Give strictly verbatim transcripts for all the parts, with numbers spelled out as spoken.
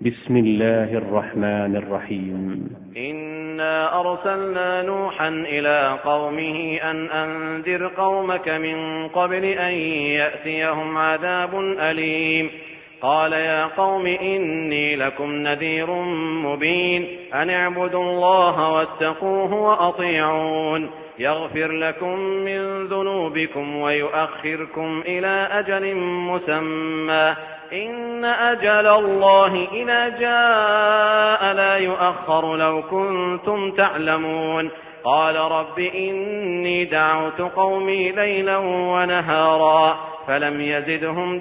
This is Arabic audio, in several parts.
بسم الله الرحمن الرحيم. إنا أرسلنا نوحا إلى قومه أن أنذر قومك من قبل أن يأتيهم عذاب أليم. قال يا قوم إني لكم نذير مبين أن اعبدوا الله واتقوه وأطيعون يغفر لكم من ذنوبكم ويؤخركم إلى أجل مسمى إن أجل الله إذا جاء لا يؤخر لو كنتم تعلمون. قال رب إني دعوت قومي ليلا ونهارا فلم يزدهم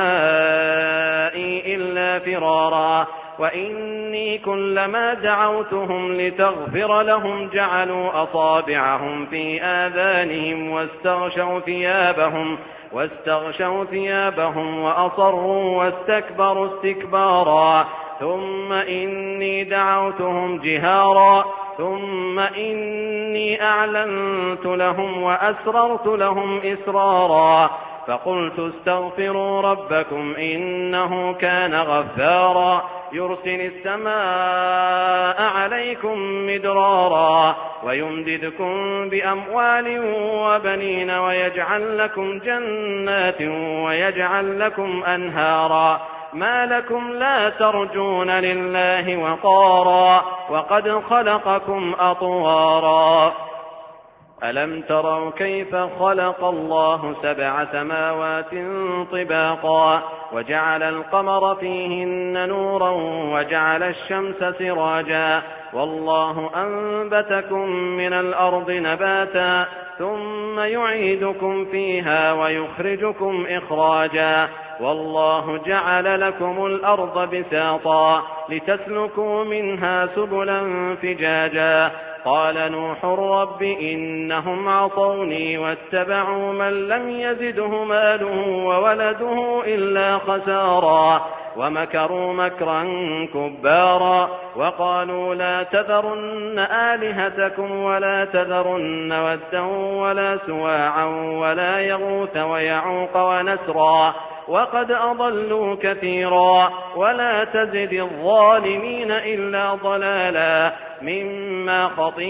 دعائي إلا فرارا وإني كلما دعوتهم لتغفر لهم جعلوا أصابعهم في آذانهم واستغشوا ثيابهم واستغشوا ثيابهم وأصروا واستكبروا استكبارا ثم إني دعوتهم جهارا ثم إني أعلنت لهم وأسررت لهم إسرارا فقلت استغفروا ربكم إنه كان غفارا يرسل السماء عليكم مدرارا ويمددكم بأموال وبنين ويجعل لكم جنات ويجعل لكم أنهارا ما لكم لا ترجون لله وقارا وقد خلقكم أطوارا ألم تروا كيف خلق الله سبع سماوات طباقا وجعل القمر فيهن نورا وجعل الشمس سراجا والله أنبتكم من الأرض نباتا ثم يعيدكم فيها ويخرجكم إخراجا والله جعل لكم الأرض بساطا لتسلكوا منها سبلا فجاجا قال نوح رب إنهم عصوني واتبعوا من لم يزده ماله وولده إلا خسارا ومكروا مكرا كبارا وقالوا لا تذرن آلهتكم ولا تذرن ودا ولا سواعا ولا يغوث ويعوق ونسرا وقد أضلوا كثيرا ولا تزد الظالمين إلا ضلالا مما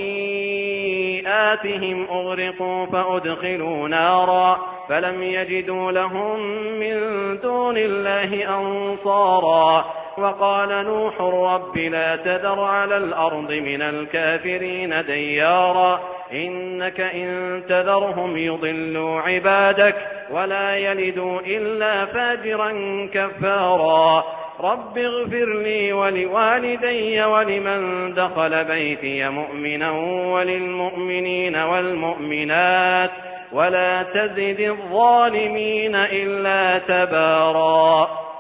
خطيئاتهم أغرقوا فأدخلوا نارا فلم يجدوا لهم من دون الله أنصارا وقال نوح رب لا تذر على الأرض من الكافرين ديارا إنك إن تذرهم يضلوا عبادك ولا يلدوا إلا فاجرا كفارا رب اغفر لي ولوالدي ولمن دخل بيتي مؤمنا وللمؤمنين والمؤمنات ولا تزد الظالمين إلا تبارا.